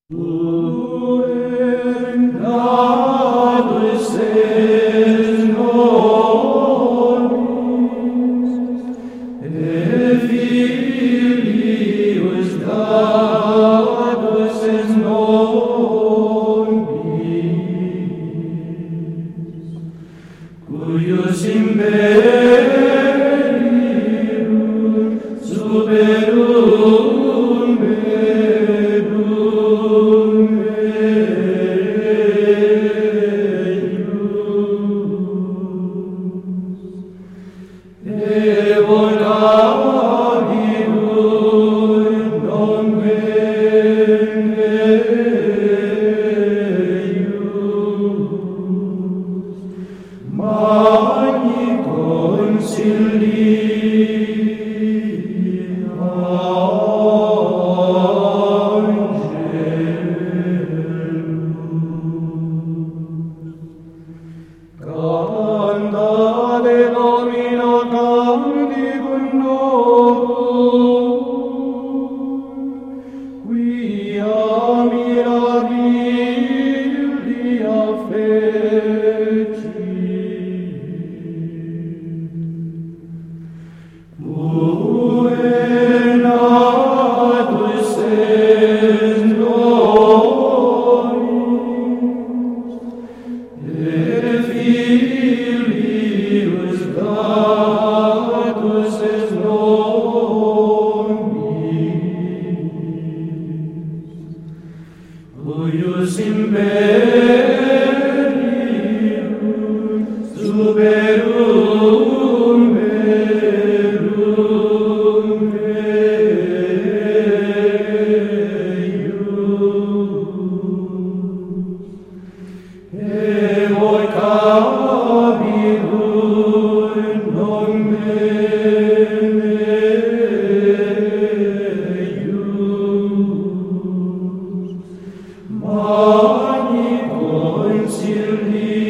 Cuius imperium superum medum eius evocabitur nomen eius Magni Concilii Angelus Cantate Domino Canticum Novum Quia mirabilia feci Muenatus es nobis, et filius datus es nobis, cuius imperium superum medum eius evocabitur nomen eius Magni Concilii